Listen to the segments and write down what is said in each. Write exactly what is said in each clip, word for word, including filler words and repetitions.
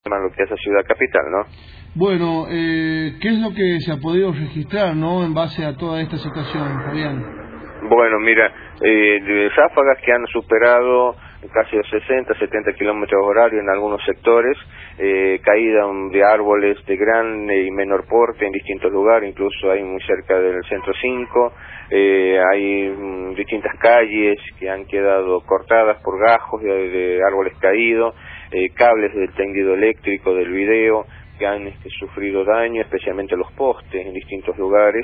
lo que es la ciudad capital, ¿no? Bueno, eh, ¿qué es lo que se ha podido registrar, no, en base a toda esta situación, Fabián? Bueno, mira, eh, de ráfagas que han superado casi los sesenta, setenta kilómetros horarios en algunos sectores, eh, caída de árboles de gran y menor porte en distintos lugares, incluso hay muy cerca del centro cinco, eh, hay mm, distintas calles que han quedado cortadas por gajos de, de árboles caídos, eh, cables del tendido eléctrico del video que han este, sufrido daño, especialmente los postes en distintos lugares.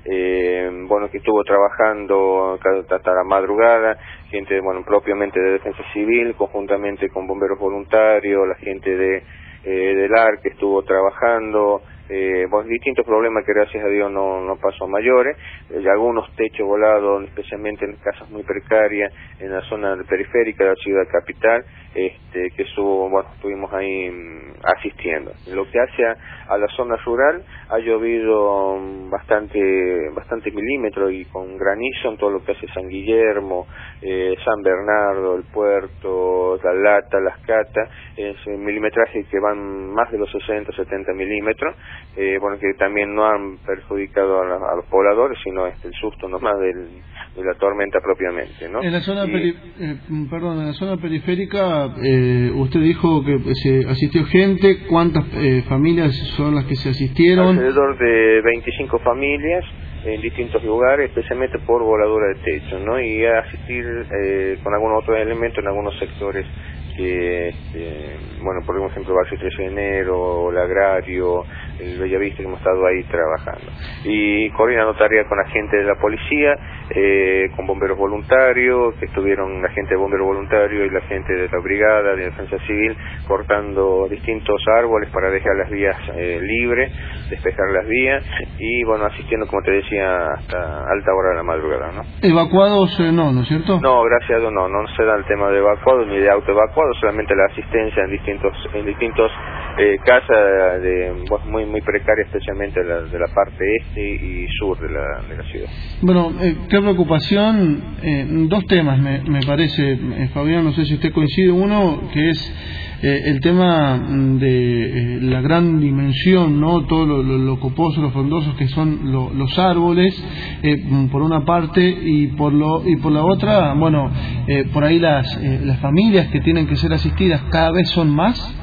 Eh, bueno, que estuvo trabajando hasta la madrugada, gente, bueno, propiamente de Defensa Civil, conjuntamente con bomberos voluntarios, la gente de eh, del A R C que estuvo trabajando, eh, bueno, distintos problemas que gracias a Dios no, no pasó a mayores, eh, algunos techos volados, especialmente en casas muy precarias, en la zona periférica de la ciudad capital, este, que estuvo, bueno, estuvimos ahí mmm, asistiendo. En lo que hace a, a la zona rural, ha llovido bastante, bastante milímetros y con granizo en todo lo que hace San Guillermo, eh, San Bernardo, el Puerto, La Lata, Las Catas, es un milimetraje que van más de los sesenta, setenta milímetros, eh, bueno, que también no han perjudicado a, la, a los pobladores, sino este, el susto nomás del, de la tormenta propiamente, ¿no? En la zona, y, peri eh, perdón, en la zona periférica, eh, usted dijo que se asistió gente, ¿cuántas eh, familias son las que se asistieron? Alrededor de veinticinco familias en distintos lugares, especialmente por voladura de techo, ¿no? Y a asistir eh, con algunos otros elementos en algunos sectores que, este, bueno, por ejemplo, Barrio trece de enero, el Agrario, el Bellavista, que hemos estado ahí trabajando. Y coordinando tareas con la gente de la policía, eh, con bomberos voluntarios, que estuvieron la gente de bomberos voluntarios y la gente de la brigada de defensa civil cortando distintos árboles para dejar las vías eh, libres, despejar las vías y, bueno, asistiendo, como te decía, hasta alta hora de la madrugada, ¿no? ¿Evacuados eh, no, no es cierto? No, gracias a Dios no, no se da el tema de evacuados ni de autoevacuados, solamente la asistencia en distintos en distintos eh, casas de, bueno, muy muy precaria, especialmente de la, de la parte este y sur de la, de la ciudad. Bueno, eh, qué preocupación, eh, dos temas me, me parece, eh, Fabián, no sé si usted coincide, uno que es eh, el tema de eh, la gran dimensión, ¿no? Todo lo, lo, lo coposo, lo frondosos que son lo, los árboles, eh, por una parte, y por lo y por la otra, bueno, eh, por ahí las eh, las familias que tienen que ser asistidas cada vez son más.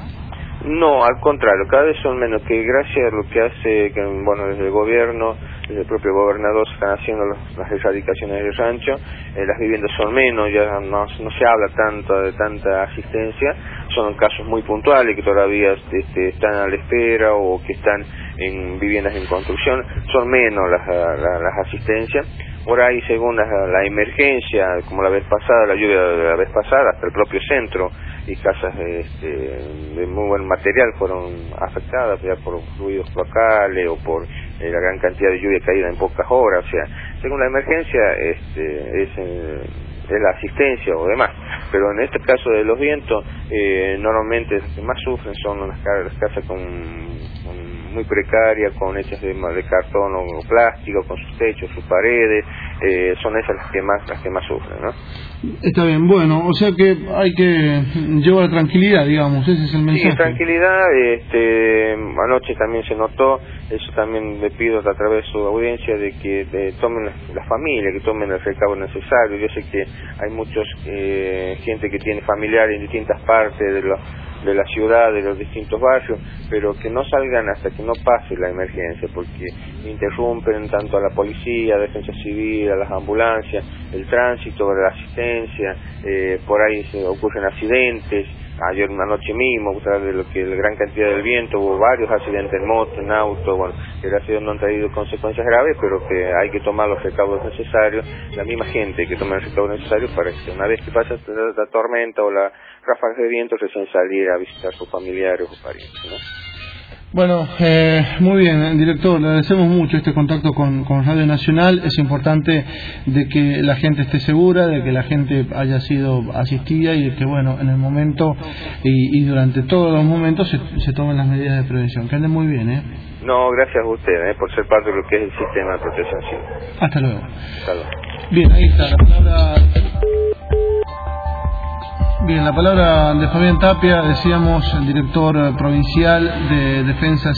No, al contrario, cada vez son menos, que gracias a lo que hace, que, bueno, desde el gobierno, desde el propio gobernador se están haciendo los, las erradicaciones del rancho, eh, las viviendas son menos, ya no, no se habla tanto de tanta asistencia, son casos muy puntuales que todavía este, están a la espera o que están en viviendas en construcción, son menos las, las, las asistencias. Por ahí, según la, la emergencia, como la vez pasada, la lluvia de la vez pasada, hasta el propio centro y casas este, de muy buen material fueron afectadas ya por fluidos locales o por eh, la gran cantidad de lluvia caída en pocas horas. O sea, según la emergencia, este, es, eh, es la asistencia o demás. Pero en este caso de los vientos, eh, normalmente los que más sufren son las, las casas con, con muy precarias, con hechas de, de cartón o plástico, con sus techos, sus paredes, eh, son esas las que más las que más sufren, ¿no? Está bien, bueno, o sea que hay que llevar tranquilidad, digamos, ese es el mensaje. Sí, tranquilidad, este, anoche también se notó, eso también le pido a través de su audiencia de que de, tomen las la familias, que tomen el recaudo necesario. Yo sé que hay muchos, eh, gente que tiene familiares en distintas partes de los de la ciudad, de los distintos barrios, pero que no salgan hasta que no pase la emergencia, porque interrumpen tanto a la policía, a defensa civil, a las ambulancias, el tránsito, la asistencia, eh, por ahí se ocurren accidentes. Ayer una noche mismo, a pesar de lo que la gran cantidad del viento, hubo varios accidentes en moto, en auto, bueno, que gracias a Dios no han traído consecuencias graves, pero que hay que tomar los recaudos necesarios, la misma gente que toma el recaudo necesario para que una vez que pasa la, la tormenta o la ráfaga de viento, recién salir a visitar a sus familiares o parientes, ¿no? Bueno, eh, muy bien, director, le agradecemos mucho este contacto con, con Radio Nacional. Es importante de que la gente esté segura, de que la gente haya sido asistida y de que, bueno, en el momento y, y durante todos los momentos se, se tomen las medidas de prevención. Que anden muy bien, ¿eh? No, gracias a usted, ¿eh? por ser parte de lo que es el sistema de protección civil. Hasta luego. Hasta luego. Bien, ahí está la palabra. Bien, la palabra de Fabián Tapia, decíamos, el director provincial de Defensa